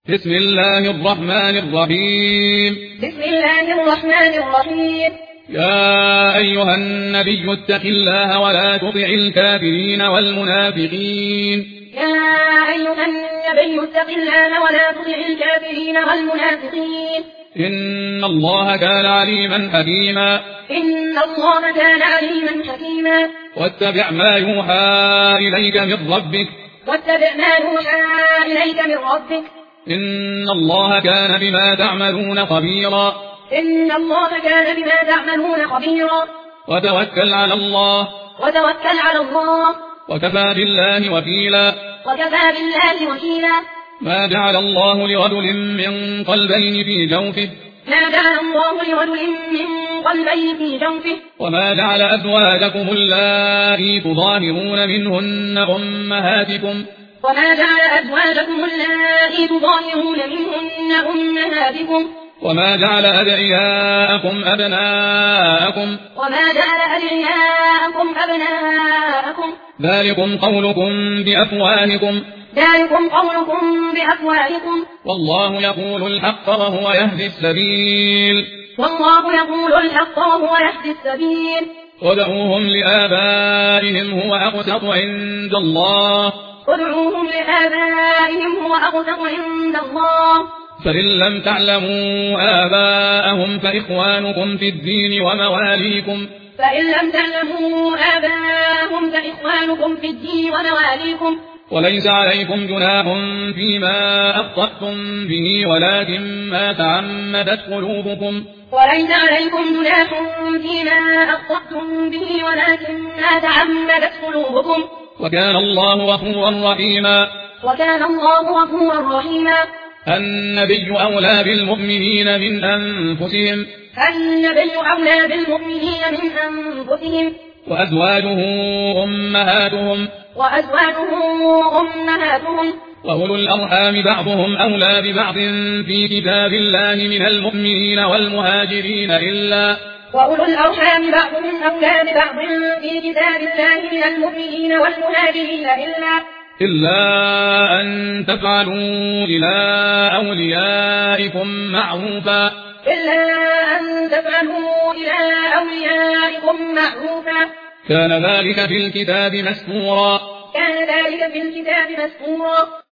بسم الله الرحمن الرحيم. بسم الله الرحمن الرحيم. يا أيها النبي اتق الله ولا تطع الكافرين والمنافقين. يا أيها النبي اتق الله ولا تطع الكافرين والمنافقين. إن الله كان عليما حكيما. إن الله كان عليما حكيما. واتبع ما يوحى إليك من ربك. واتبع ما يوحى إليك من ربك. إن الله كان بما تعملون خبيرا. إن الله كان بما تعملون خبيرا. وتوكل على الله. وتوكل على الله. وكفى بالله وكيلا. وكفى بالله وكيلا. ما جعل الله لرجل من قلبين في جوفه. ما جعل الله لرجل من قلبين في جوفه. وما جعل أزواجكم اللائي تظاهرون منهن أمهاتكم. وما جعل أزواجكم اللائي تظاهرون منهن أمهاتكم. وما جعل أدعياءكم أبناءكم. وما جعل أدعياءكم أبناءكم. ذلكم قولكم بأفواهكم. ذلكم قولكم بأفواهكم. والله يقول الحق وهو يهدي السبيل. والله يقول الحق وهو يهدي السبيل. ادعوهم لآبائهم هو أقسط عند الله. ادعوهم لآبائهم هو أقسط عند الله. فإن لم تعلموا آباءهم فإخوانكم في الدين ومواليكم. فإن لم تعلموا آباءهم فإخوانكم في الدين ومواليكم. وليس عليكم جناح فيما أخطأتم به ولكن ما تعمدت قلوبكم. وليس عليكم جناح فيما أخطأتم به ولكن ما تعمدت قلوبكم. وكان الله غفورا رحيما. وكان الله غفورا رحيما. النبي أولى بالمؤمنين من أنفسهم. النبي أولى بالمؤمنين من أنفسهم. وأزواجه أمهاتهم. وأزواجه أمهاتهم. وأولو الأرحام بعضهم أولى ببعض في كتاب الله من المؤمنين والمهاجرين إلا. وأولو الأرحام بعضهم أولى ببعض في كتاب الله من المؤمنين والمهاجرين إلا أن تفعلوا إلى أوليائكم معروفا. إلا أن تفعلوا إلى أوليائكم معروفا. كان ذلك في الكتاب مسطورا. كان ذلك في الكتاب مسطورا.